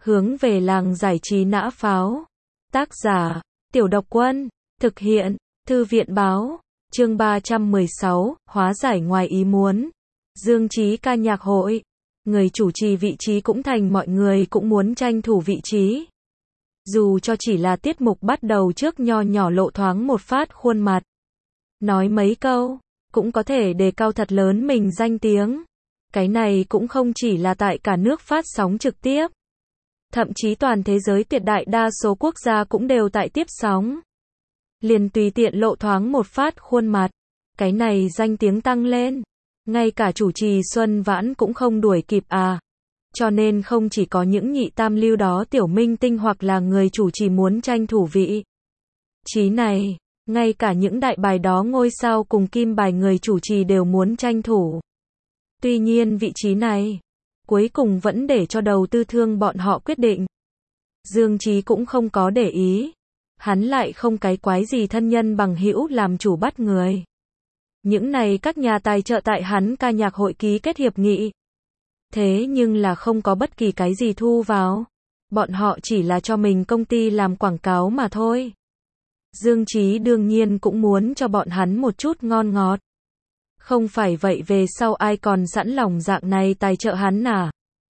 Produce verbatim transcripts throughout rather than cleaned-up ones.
Hướng về làng giải trí nã pháo. Tác giả, Tiểu Độc Quân. Thực hiện, Thư viện báo. Chương ba trăm mười sáu, hóa giải ngoài ý muốn. Dương Chí ca nhạc hội. Người chủ trì vị trí cũng thành mọi người cũng muốn tranh thủ vị trí. Dù cho chỉ là tiết mục bắt đầu trước nho nhỏ lộ thoáng một phát khuôn mặt. Nói mấy câu, cũng có thể đề cao thật lớn mình danh tiếng. Cái này cũng không chỉ là tại cả nước phát sóng trực tiếp. Thậm chí toàn thế giới tuyệt đại đa số quốc gia cũng đều tại tiếp sóng. Liền tùy tiện lộ thoáng một phát khuôn mặt. Cái này danh tiếng tăng lên. Ngay cả chủ trì Xuân Vãn cũng không đuổi kịp à. Cho nên không chỉ có những nhị tam lưu đó tiểu minh tinh hoặc là người chủ trì muốn tranh thủ vị trí này. Ngay cả những đại bài đó ngôi sao cùng kim bài người chủ trì đều muốn tranh thủ. Tuy nhiên vị trí này, cuối cùng vẫn để cho đầu tư thương bọn họ quyết định. Dương Chí cũng không có để ý. Hắn lại không cái quái gì thân nhân bằng hữu làm chủ bắt người. Những này các nhà tài trợ tại hắn ca nhạc hội ký kết hiệp nghị. Thế nhưng là không có bất kỳ cái gì thu vào. Bọn họ chỉ là cho mình công ty làm quảng cáo mà thôi. Dương Chí đương nhiên cũng muốn cho bọn hắn một chút ngon ngọt. Không phải vậy về sau ai còn sẵn lòng dạng này tài trợ hắn à?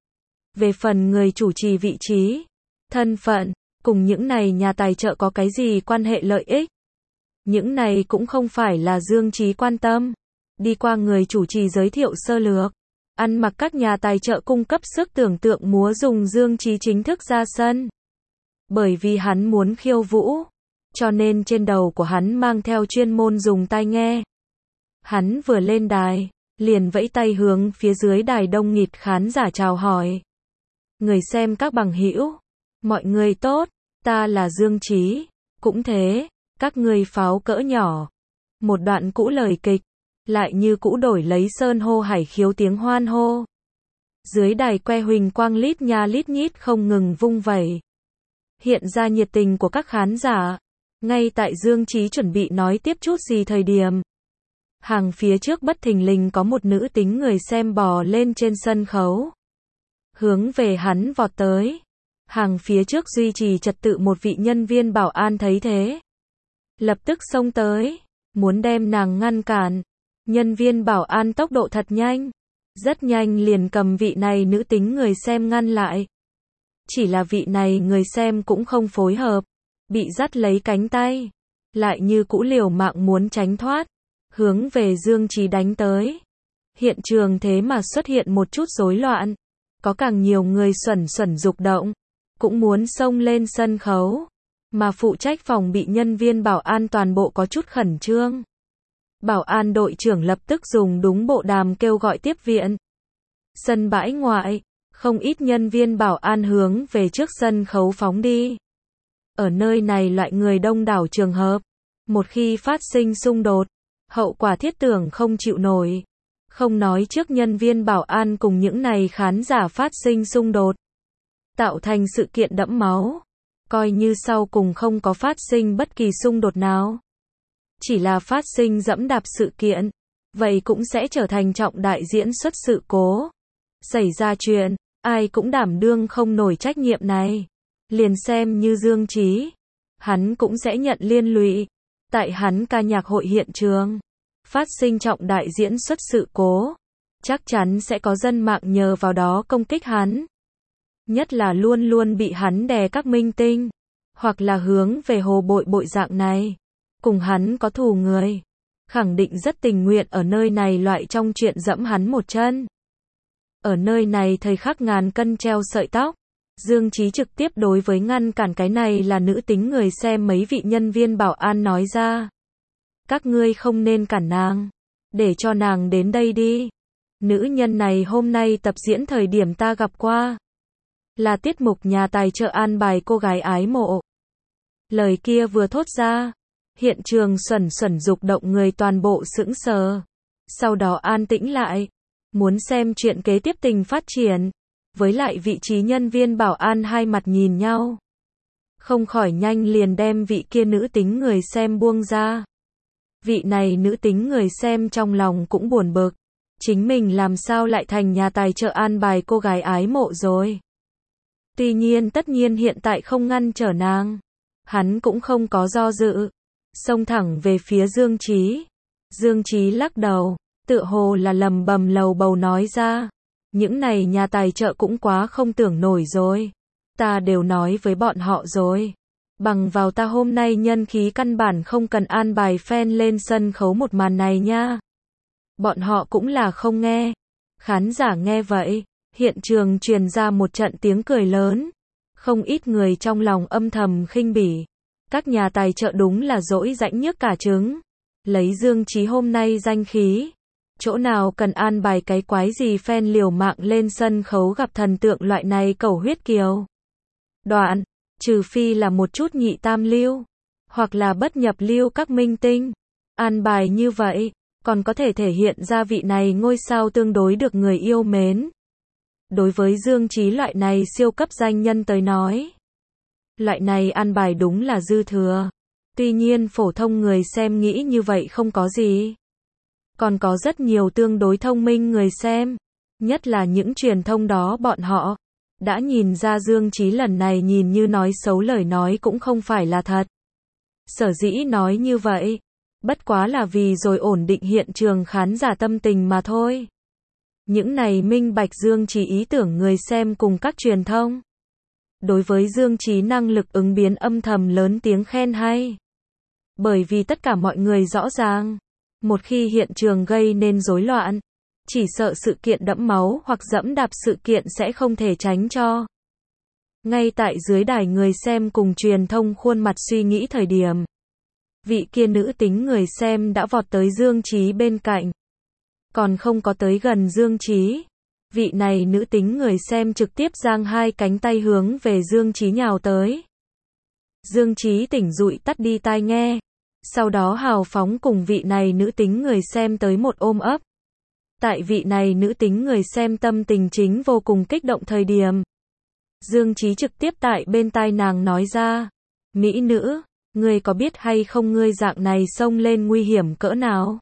Về phần người chủ trì vị trí, thân phận, cùng những này nhà tài trợ có cái gì quan hệ lợi ích? Những này cũng không phải là Dương Chí quan tâm. Đi qua người chủ trì giới thiệu sơ lược. Ăn mặc các nhà tài trợ cung cấp sức tưởng tượng múa dùng Dương Chí chính thức ra sân. Bởi vì hắn muốn khiêu vũ. Cho nên trên đầu của hắn mang theo chuyên môn dùng tai nghe. Hắn vừa lên đài, liền vẫy tay hướng phía dưới đài đông nghịt khán giả chào hỏi. Người xem các bằng hữu, mọi người tốt, ta là Dương Chí, cũng thế, các ngươi pháo cỡ nhỏ. Một đoạn cũ lời kịch, lại như cũ đổi lấy sơn hô hải khiếu tiếng hoan hô. Dưới đài que huỳnh quang lít nha lít nhít không ngừng vung vẩy. Hiện ra nhiệt tình của các khán giả. Ngay tại Dương Chí chuẩn bị nói tiếp chút gì thời điểm. Hàng phía trước bất thình lình có một nữ tính người xem bò lên trên sân khấu. Hướng về hắn vọt tới. Hàng phía trước duy trì trật tự một vị nhân viên bảo an thấy thế. Lập tức xông tới. Muốn đem nàng ngăn cản. Nhân viên bảo an tốc độ thật nhanh. Rất nhanh liền cầm vị này nữ tính người xem ngăn lại. Chỉ là vị này người xem cũng không phối hợp. Bị dắt lấy cánh tay. Lại như cũ liều mạng muốn tránh thoát. Hướng về Dương Chí đánh tới. Hiện trường thế mà xuất hiện một chút rối loạn. Có càng nhiều người xuẩn xuẩn dục động. Cũng muốn xông lên sân khấu. Mà phụ trách phòng bị nhân viên bảo an toàn bộ có chút khẩn trương. Bảo an đội trưởng lập tức dùng đúng bộ đàm kêu gọi tiếp viện. Sân bãi ngoại. Không ít nhân viên bảo an hướng về trước sân khấu phóng đi. Ở nơi này loại người đông đảo trường hợp. Một khi phát sinh xung đột. Hậu quả thiết tưởng không chịu nổi. Không nói trước nhân viên bảo an cùng những này khán giả phát sinh xung đột. Tạo thành sự kiện đẫm máu. Coi như sau cùng không có phát sinh bất kỳ xung đột nào. Chỉ là phát sinh dẫm đạp sự kiện. Vậy cũng sẽ trở thành trọng đại diễn xuất sự cố. Xảy ra chuyện, ai cũng đảm đương không nổi trách nhiệm này. Liền xem như Dương Chí. Hắn cũng sẽ nhận liên lụy. Tại hắn ca nhạc hội hiện trường. Phát sinh trọng đại diễn xuất sự cố. Chắc chắn sẽ có dân mạng nhờ vào đó công kích hắn. Nhất là luôn luôn bị hắn đè các minh tinh. Hoặc là hướng về hồ bội bội dạng này. Cùng hắn có thù người. Khẳng định rất tình nguyện ở nơi này loại trong chuyện dẫm hắn một chân. Ở nơi này thời khắc ngàn cân treo sợi tóc. Dương Chí trực tiếp đối với ngăn cản cái này là nữ tính người xem mấy vị nhân viên bảo an nói ra. Các ngươi không nên cản nàng. Để cho nàng đến đây đi. Nữ nhân này hôm nay tập diễn thời điểm ta gặp qua. Là tiết mục nhà tài trợ an bài cô gái ái mộ. Lời kia vừa thốt ra. Hiện trường xuẩn xuẩn dục động người toàn bộ sững sờ. Sau đó an tĩnh lại. Muốn xem chuyện kế tiếp tình phát triển. Với lại vị trí nhân viên bảo an hai mặt nhìn nhau. Không khỏi nhanh liền đem vị kia nữ tính người xem buông ra. Vị này nữ tính người xem trong lòng cũng buồn bực. Chính mình làm sao lại thành nhà tài trợ an bài cô gái ái mộ rồi. Tuy nhiên tất nhiên hiện tại không ngăn trở nàng. Hắn cũng không có do dự. Xông thẳng về phía Dương Chí. Dương Chí lắc đầu. Tựa hồ là lầm bầm lầu bầu nói ra. Những này nhà tài trợ cũng quá không tưởng nổi rồi. Ta đều nói với bọn họ rồi. Bằng vào ta hôm nay nhân khí căn bản không cần an bài fan lên sân khấu một màn này nha. Bọn họ cũng là không nghe. Khán giả nghe vậy, hiện trường truyền ra một trận tiếng cười lớn. Không ít người trong lòng âm thầm khinh bỉ. Các nhà tài trợ đúng là dỗi rãnh nhức cả trứng. Lấy Dương Chí hôm nay danh khí. Chỗ nào cần an bài cái quái gì fan liều mạng lên sân khấu gặp thần tượng loại này cẩu huyết kiều. Đoạn, trừ phi là một chút nhị tam lưu, hoặc là bất nhập lưu các minh tinh. An bài như vậy, còn có thể thể hiện ra vị này ngôi sao tương đối được người yêu mến. Đối với Dương Chí loại này siêu cấp danh nhân tới nói, loại này an bài đúng là dư thừa. Tuy nhiên phổ thông người xem nghĩ như vậy không có gì. Còn có rất nhiều tương đối thông minh người xem, nhất là những truyền thông đó bọn họ đã nhìn ra Dương Chí lần này nhìn như nói xấu lời nói cũng không phải là thật. Sở dĩ nói như vậy, bất quá là vì rồi ổn định hiện trường khán giả tâm tình mà thôi. Những này minh bạch Dương Chí ý tưởng người xem cùng các truyền thông. Đối với Dương Chí năng lực ứng biến âm thầm lớn tiếng khen hay. Bởi vì tất cả mọi người rõ ràng, một khi hiện trường gây nên rối loạn, chỉ sợ sự kiện đẫm máu hoặc dẫm đạp sự kiện sẽ không thể tránh cho. Ngay tại dưới đài người xem cùng truyền thông khuôn mặt suy nghĩ thời điểm, vị kia nữ tính người xem đã vọt tới Dương Chí bên cạnh. Còn không có tới gần Dương Chí, vị này nữ tính người xem trực tiếp giang hai cánh tay hướng về Dương Chí nhào tới. Dương Chí tỉnh dụi tắt đi tai nghe, sau đó hào phóng cùng vị này nữ tính người xem tới một ôm ấp. Tại vị này nữ tính người xem tâm tình chính vô cùng kích động thời điểm, Dương Chí trực tiếp tại bên tai nàng nói ra, mỹ nữ, ngươi có biết hay không ngươi dạng này xông lên nguy hiểm cỡ nào?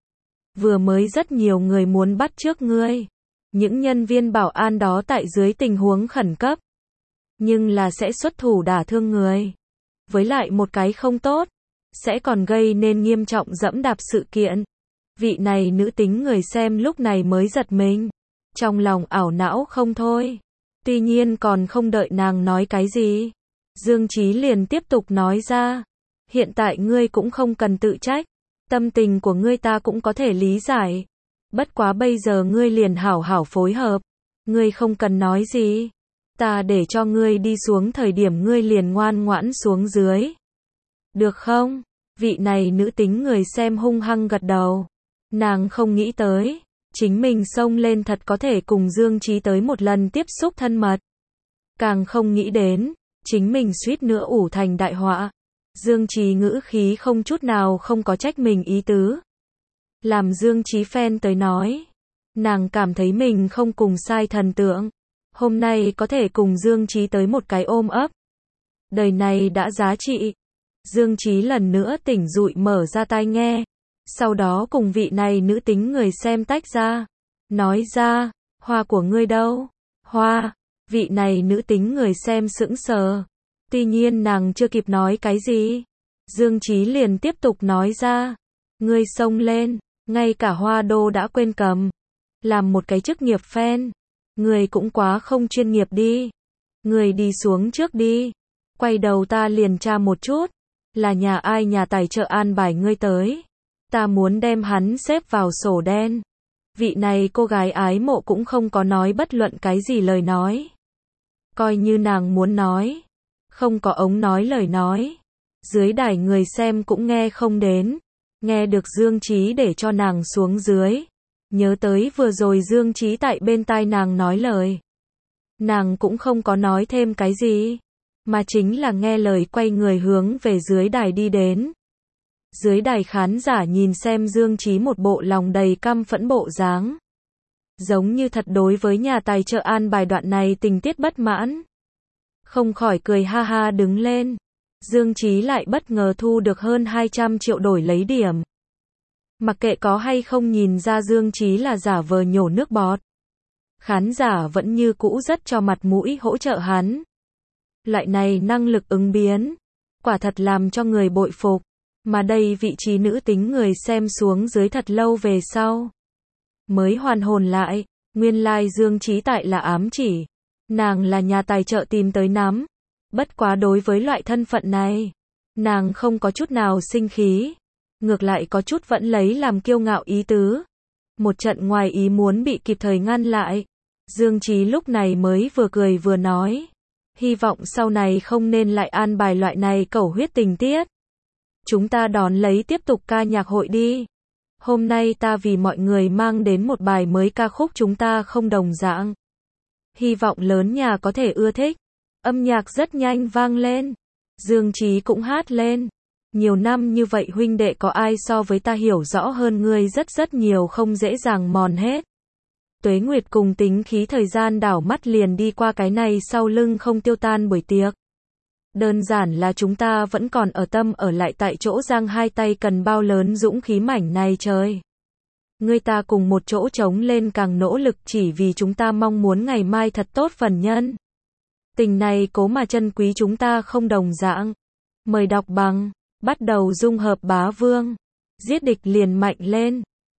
Vừa mới rất nhiều người muốn bắt trước ngươi. Những nhân viên bảo an đó tại dưới tình huống khẩn cấp, nhưng là sẽ xuất thủ đả thương người. Với lại một cái không tốt, sẽ còn gây nên nghiêm trọng dẫm đạp sự kiện. Vị này nữ tính người xem lúc này mới giật mình, trong lòng ảo não không thôi. Tuy nhiên còn không đợi nàng nói cái gì, Dương Chí liền tiếp tục nói ra, hiện tại ngươi cũng không cần tự trách, tâm tình của ngươi ta cũng có thể lý giải. Bất quá bây giờ ngươi liền hảo hảo phối hợp, ngươi không cần nói gì, ta để cho ngươi đi xuống thời điểm ngươi liền ngoan ngoãn xuống dưới. Được không? Vị này nữ tính người xem hung hăng gật đầu. Nàng không nghĩ tới, chính mình xông lên thật có thể cùng Dương Chí tới một lần tiếp xúc thân mật. Càng không nghĩ đến, chính mình suýt nữa ủ thành đại họa. Dương Chí ngữ khí không chút nào không có trách mình ý tứ. Làm Dương Chí fan tới nói, nàng cảm thấy mình không cùng sai thần tượng. Hôm nay có thể cùng Dương Chí tới một cái ôm ấp, đời này đã giá trị. Dương Chí lần nữa tỉnh dụi mở ra tai nghe, sau đó cùng vị này nữ tính người xem tách ra, nói ra, hoa của ngươi đâu? Hoa, vị này nữ tính người xem sững sờ. Tuy nhiên nàng chưa kịp nói cái gì, Dương Chí liền tiếp tục nói ra, ngươi xông lên, ngay cả hoa đô đã quên cầm. Làm một cái chức nghiệp fan, ngươi cũng quá không chuyên nghiệp đi. Ngươi đi xuống trước đi, quay đầu ta liền tra một chút, là nhà ai nhà tài trợ an bài ngươi tới. Ta muốn đem hắn xếp vào sổ đen. Vị này cô gái ái mộ cũng không có nói bất luận cái gì lời nói. Coi như nàng muốn nói, không có ống nói lời nói. Dưới đài người xem cũng nghe không đến. Nghe được Dương Chí để cho nàng xuống dưới. Nhớ tới vừa rồi Dương Chí tại bên tai nàng nói lời. Nàng cũng không có nói thêm cái gì, mà chính là nghe lời quay người hướng về dưới đài đi đến. Dưới đài khán giả nhìn xem Dương Chí một bộ lòng đầy căm phẫn bộ dáng. Giống như thật đối với nhà tài trợ an bài đoạn này tình tiết bất mãn. Không khỏi cười ha ha đứng lên. Dương Chí lại bất ngờ thu được hơn hai trăm triệu đổi lấy điểm. Mặc kệ có hay không nhìn ra Dương Chí là giả vờ nhổ nước bọt. Khán giả vẫn như cũ rất cho mặt mũi hỗ trợ hắn. Loại này năng lực ứng biến, quả thật làm cho người bội phục. Mà đây vị trí nữ tính người xem xuống dưới thật lâu về sau. Mới hoàn hồn lại, nguyên lai Dương Chí Tại là ám chỉ. Nàng là nhà tài trợ tìm tới nắm. Bất quá đối với loại thân phận này, nàng không có chút nào sinh khí. Ngược lại có chút vẫn lấy làm kiêu ngạo ý tứ. Một trận ngoài ý muốn bị kịp thời ngăn lại. Dương Chí lúc này mới vừa cười vừa nói. Hy vọng sau này không nên lại an bài loại này cẩu huyết tình tiết. Chúng ta đón lấy tiếp tục ca nhạc hội đi. Hôm nay ta vì mọi người mang đến một bài mới ca khúc chúng ta không đồng dạng. Hy vọng lớn nhà có thể ưa thích. Âm nhạc rất nhanh vang lên. Dương Chí cũng hát lên. Nhiều năm như vậy huynh đệ có ai so với ta hiểu rõ hơn ngươi rất rất nhiều không dễ dàng mòn hết. Tuế Nguyệt cùng tính khí thời gian đảo mắt liền đi qua cái này sau lưng không tiêu tan buổi tiệc. Đơn giản là chúng ta vẫn còn ở tâm ở lại tại chỗ giang hai tay cần bao lớn dũng khí mảnh này trời. Ngươi ta cùng một chỗ chống lên càng nỗ lực chỉ vì chúng ta mong muốn ngày mai thật tốt phần nhân. Tình này cố mà chân quý chúng ta không đồng dạng. Mời đọc bằng, bắt đầu dung hợp bá vương. Giết địch liền mạnh lên.